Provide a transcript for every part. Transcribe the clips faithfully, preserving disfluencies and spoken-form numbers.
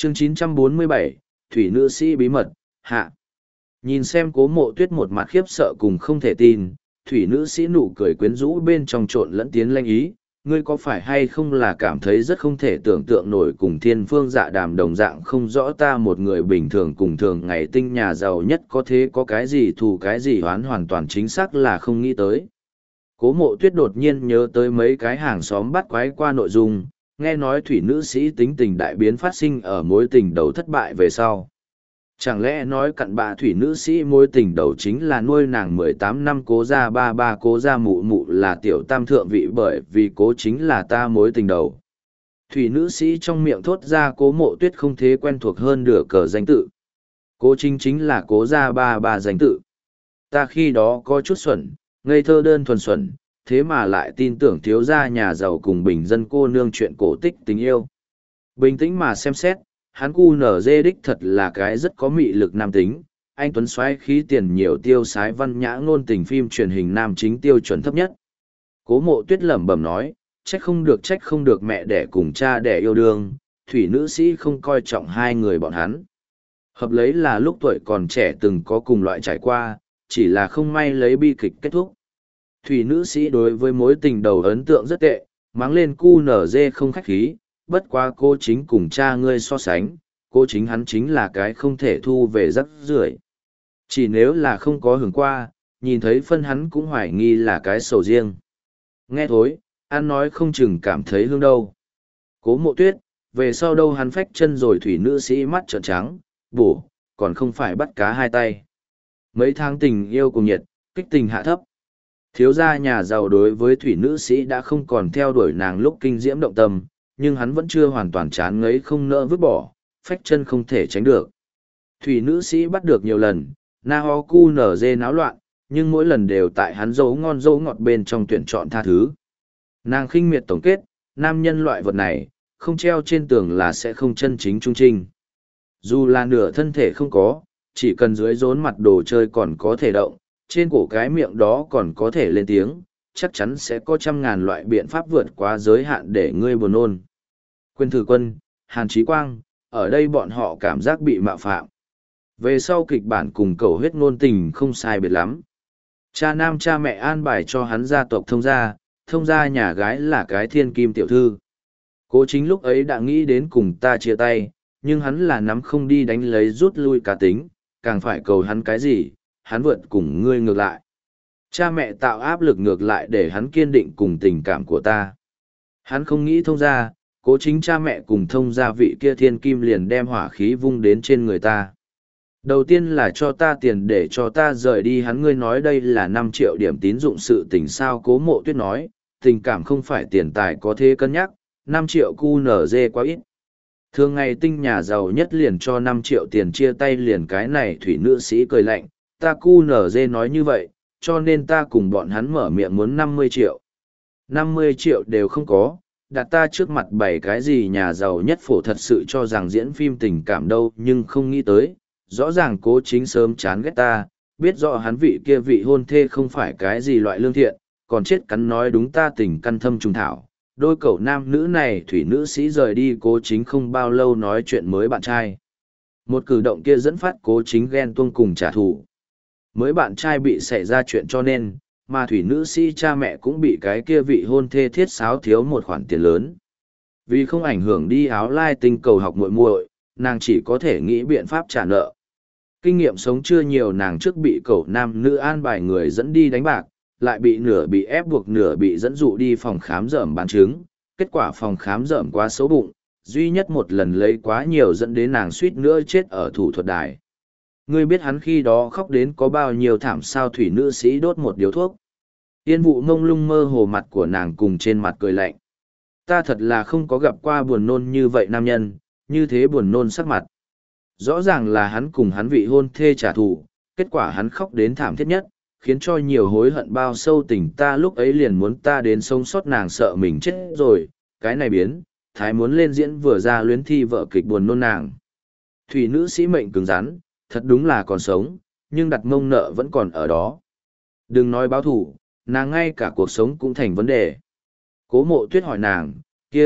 chương chín trăm bốn mươi bảy, Thủy nữ sĩ bí mật, hạ. Nhìn xem cố mộ tuyết một mặt khiếp sợ cùng không thể tin, thủy nữ sĩ nụ cười quyến rũ bên trong trộn lẫn tiến lanh ý, ngươi có phải hay không là cảm thấy rất không thể tưởng tượng nổi cùng thiên phương dạ đàm đồng dạng không rõ ta một người bình thường cùng thường ngày tinh nhà giàu nhất có thế có cái gì thù cái gì oán hoàn toàn chính xác là không nghĩ tới. Cố mộ tuyết đột nhiên nhớ tới mấy cái hàng xóm bắt quái qua nội dung, nghe nói thủy nữ sĩ tính tình đại biến phát sinh ở mối tình đầu thất bại về sau. Chẳng lẽ nói cặn bạ thủy nữ sĩ mối tình đầu chính là nuôi nàng mười tám năm cố gia ba ba cố gia mụ mụ là tiểu tam thượng vị bởi vì cố chính là ta mối tình đầu. Thủy nữ sĩ trong miệng thốt ra cố mộ tuyết không thế quen thuộc hơn nửa cờ danh tự. Cố chính chính là cố gia ba ba danh tự. Ta khi đó có chút xuẩn, ngây thơ đơn thuần xuẩn, thế mà lại tin tưởng thiếu gia nhà giàu cùng bình dân cô nương chuyện cổ tích tình yêu. Bình tĩnh mà xem xét, hắn cu nở dê đích thật là cái rất có mị lực nam tính, anh tuấn xoáy khí tiền nhiều tiêu sái văn nhã ngôn tình phim truyền hình nam chính tiêu chuẩn thấp nhất. Cố mộ tuyết lẩm bẩm nói, trách không được trách không được mẹ đẻ cùng cha đẻ yêu đương, thủy nữ sĩ không coi trọng hai người bọn hắn. Hợp lấy là lúc tuổi còn trẻ từng có cùng loại trải qua, chỉ là không may lấy bi kịch kết thúc. Thủy nữ sĩ đối với mối tình đầu ấn tượng rất tệ, mắng lên cu nở dê không khách khí, bất quá cô chính cùng cha ngươi so sánh, cô chính hắn chính là cái không thể thu về rắc rưởi. Chỉ nếu là không có hưởng qua, nhìn thấy phân hắn cũng hoài nghi là cái sầu riêng. Nghe thối, ăn nói không chừng cảm thấy hương đâu. Cố mộ tuyết, về sau đâu hắn phách chân rồi thủy nữ sĩ mắt trợn trắng, bổ, còn không phải bắt cá hai tay. Mấy tháng tình yêu cùng nhiệt, kích tình hạ thấp. Thiếu gia nhà giàu đối với thủy nữ sĩ đã không còn theo đuổi nàng lúc kinh diễm động tâm, nhưng hắn vẫn chưa hoàn toàn chán ngấy không nỡ vứt bỏ, phách chân không thể tránh được. Thủy nữ sĩ bắt được nhiều lần, na ho cu nở dê náo loạn, nhưng mỗi lần đều tại hắn dấu ngon dấu ngọt bên trong tuyển chọn tha thứ. Nàng khinh miệt tổng kết, nam nhân loại vật này, không treo trên tường là sẽ không chân chính trung trinh. Dù là nửa thân thể không có, chỉ cần dưới rốn mặt đồ chơi còn có thể động, trên cổ cái miệng đó còn có thể lên tiếng, chắc chắn sẽ có trăm ngàn loại biện pháp vượt qua giới hạn để ngươi buồn nôn. Quyền Thử Quân, Hàn Chí Quang, ở đây bọn họ cảm giác bị mạo phạm. Về sau kịch bản cùng cầu huyết ngôn tình không sai biệt lắm. Cha nam cha mẹ an bài cho hắn gia tộc thông gia, thông gia nhà gái là cái thiên kim tiểu thư. Cố chính lúc ấy đã nghĩ đến cùng ta chia tay, nhưng hắn là nắm không đi đánh lấy rút lui cá tính, càng phải cầu hắn cái gì, hắn vượt cùng ngươi ngược lại. Cha mẹ tạo áp lực ngược lại để hắn kiên định cùng tình cảm của ta. Hắn không nghĩ thông ra, cố chính cha mẹ cùng thông gia vị kia thiên kim liền đem hỏa khí vung đến trên người ta. Đầu tiên là cho ta tiền để cho ta rời đi hắn, ngươi nói đây là năm triệu điểm tín dụng sự tình sao. Cố mộ tuyết nói, tình cảm không phải tiền tài có thế cân nhắc, năm triệu cu nở dê quá ít. Thường ngày tinh nhà giàu nhất liền cho năm triệu tiền chia tay liền cái này thủy nữ sĩ cười lạnh, ta cu nở dê nói như vậy, cho nên ta cùng bọn hắn mở miệng muốn năm mươi triệu. năm mươi triệu đều không có, đặt ta trước mặt bảy cái gì nhà giàu nhất phổ thật sự cho rằng diễn phim tình cảm đâu, nhưng không nghĩ tới, rõ ràng cố chính sớm chán ghét ta, biết rõ hắn vị kia vị hôn thê không phải cái gì loại lương thiện, còn chết cắn nói đúng ta tình căn thâm trùng thảo. Đôi cậu nam nữ này thủy nữ sĩ rời đi cố chính không bao lâu nói chuyện mới bạn trai. Một cử động kia dẫn phát cố chính ghen tuông cùng trả thù. Mới bạn trai bị xảy ra chuyện cho nên, mà thủy nữ sĩ cha mẹ cũng bị cái kia vị hôn thê thiết sáo thiếu một khoản tiền lớn. Vì không ảnh hưởng đi áo lai tinh cầu học muội muội, nàng chỉ có thể nghĩ biện pháp trả nợ. Kinh nghiệm sống chưa nhiều, nàng trước bị cậu nam nữ an bài người dẫn đi đánh bạc, lại bị nửa bị ép buộc nửa bị dẫn dụ đi phòng khám rởm bán trứng. Kết quả phòng khám rởm quá xấu bụng, duy nhất một lần lấy quá nhiều dẫn đến nàng suýt nữa chết ở thủ thuật đài. Ngươi biết hắn khi đó khóc đến có bao nhiêu thảm sao. Thủy nữ sĩ đốt một điếu thuốc. Yên vụ mông lung mơ hồ mặt của nàng cùng trên mặt cười lạnh. Ta thật là không có gặp qua buồn nôn như vậy nam nhân, như thế buồn nôn sắc mặt. Rõ ràng là hắn cùng hắn vị hôn thê trả thù, kết quả hắn khóc đến thảm thiết nhất, khiến cho nhiều hối hận bao sâu tình ta lúc ấy liền muốn ta đến sống sót, nàng sợ mình chết rồi, cái này biến, thái muốn lên diễn vừa ra luyến thi vợ kịch buồn nôn nàng. Thủy nữ sĩ mệnh cứng rắn, thật đúng là còn sống, nhưng đặt mông nợ vẫn còn ở đó. Đừng nói báo thủ, nàng ngay cả cuộc sống cũng thành vấn đề. Cố mộ tuyết hỏi nàng, kia,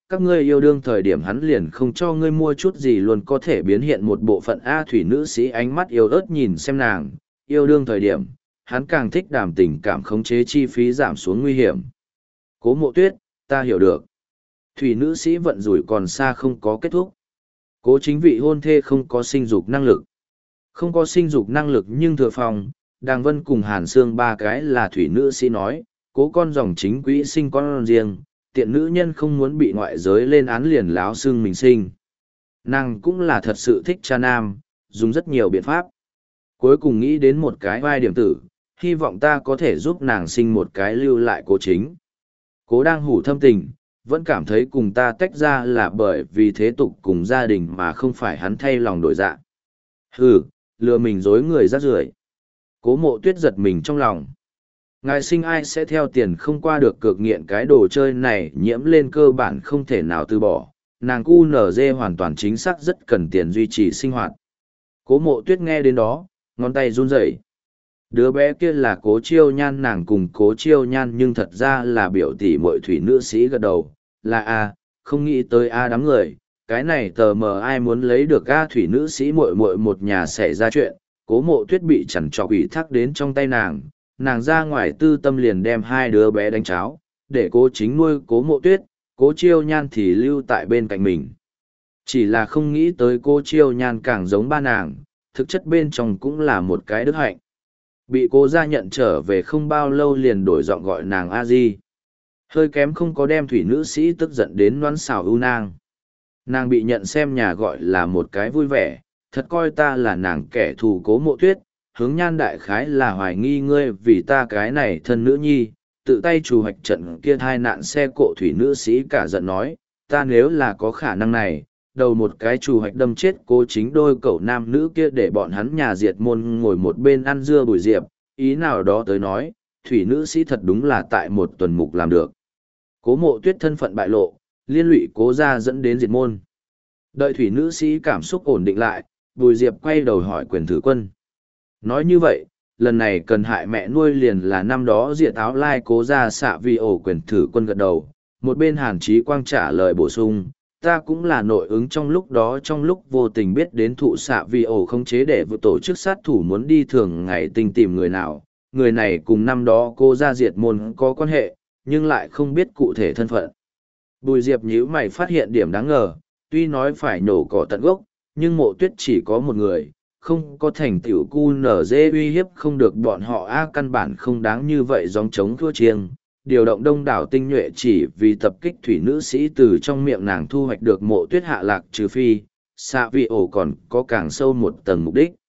các ngươi yêu đương thời điểm hắn liền không cho ngươi mua chút gì luôn có thể biến hiện một bộ phận A thủy nữ sĩ ánh mắt yêu ớt nhìn xem nàng, yêu đương thời điểm, hắn càng thích đàm tình cảm khống chế chi phí giảm xuống nguy hiểm. Cố Mộ Tuyết, ta hiểu được. Thủy nữ sĩ vận rủi còn xa không có kết thúc. Cố chính vị hôn thê không có sinh dục năng lực. Không có sinh dục năng lực nhưng thừa phòng, Đàng Vân cùng Hàn Sương ba cái là thủy nữ sĩ nói, cố con dòng chính quỹ sinh con riêng, tiện nữ nhân không muốn bị ngoại giới lên án liền láo xương mình sinh. Nàng cũng là thật sự thích cha nam, dùng rất nhiều biện pháp. Cuối cùng nghĩ đến một cái vai điểm tử, hy vọng ta có thể giúp nàng sinh một cái lưu lại cố chính. Cố đang hủ thâm tình, vẫn cảm thấy cùng ta tách ra là bởi vì thế tục cùng gia đình mà không phải hắn thay lòng đổi dạ. Hừ, lừa mình dối người rác rưởi. Cố Mộ Tuyết giật mình trong lòng. Ngài sinh ai sẽ theo tiền không qua được cược nghiện cái đồ chơi này nhiễm lên cơ bản không thể nào từ bỏ. Nàng cu nở dê hoàn toàn chính xác rất cần tiền duy trì sinh hoạt. Cố Mộ Tuyết nghe đến đó, ngón tay run rẩy. Đứa bé kia là Cố Chiêu Nhan, nàng cùng Cố Chiêu Nhan nhưng thật ra là biểu tỷ muội thủy nữ sĩ gật đầu, là A, không nghĩ tới A đám người, cái này tờ mờ ai muốn lấy được A thủy nữ sĩ muội muội một nhà xảy ra chuyện, Cố Mộ Tuyết bị chằn trọc ủy thác đến trong tay nàng, nàng ra ngoài tư tâm liền đem hai đứa bé đánh cháo, để Cố Chính nuôi Cố Mộ Tuyết, Cố Chiêu Nhan thì lưu tại bên cạnh mình. Chỉ là không nghĩ tới Cố Chiêu Nhan càng giống ba nàng, thực chất bên trong cũng là một cái đức hạnh. Bị Cố gia nhận trở về không bao lâu liền đổi giọng gọi nàng A Di. Hơi kém không có đem thủy nữ sĩ tức giận đến noãn xào ưu nàng. Nàng bị nhận xem nhà gọi là một cái vui vẻ, thật coi ta là nàng kẻ thù Cố Mộ Tuyết, hướng Nhan đại khái là hoài nghi ngươi vì ta cái này thân nữ nhi, tự tay chủ hoạch trận kia thai nạn xe cộ thủy nữ sĩ cả giận nói, ta nếu là có khả năng này, đầu một cái chủ hoạch đâm chết Cố Chính đôi cậu nam nữ kia để bọn hắn nhà diệt môn ngồi một bên ăn dưa bùi diệp, ý nào đó tới nói, thủy nữ sĩ thật đúng là tại một tuần mục làm được. Cố Mộ Tuyết thân phận bại lộ, liên lụy Cố gia dẫn đến diệt môn. Đợi thủy nữ sĩ cảm xúc ổn định lại, bùi diệp quay đầu hỏi quyền thử quân. Nói như vậy, lần này cần hại mẹ nuôi liền là năm đó diệt áo lai Cố gia xạ vi ổ quyền thử quân gật đầu. Một bên Hàn Chí Quang trả lời bổ sung, ta cũng là nội ứng trong lúc đó trong lúc vô tình biết đến thụ xạ vi ổ không chế để vừa tổ chức sát thủ muốn đi thường ngày tình tìm người nào. Người này cùng năm đó cô gia diệt môn có quan hệ, nhưng lại không biết cụ thể thân phận. Bùi Diệp nhíu mày phát hiện điểm đáng ngờ, tuy nói phải nổ cỏ tận gốc, nhưng Mộ Tuyết chỉ có một người, không có thành tiểu cu nở dê uy hiếp không được bọn họ a căn bản không đáng như vậy gióng chống thua chiêng. Điều động đông đảo tinh nhuệ chỉ vì tập kích thủy nữ sĩ từ trong miệng nàng thu hoạch được Mộ Tuyết hạ lạc trừ phi, xạ vị ổ còn có càng sâu một tầng mục đích.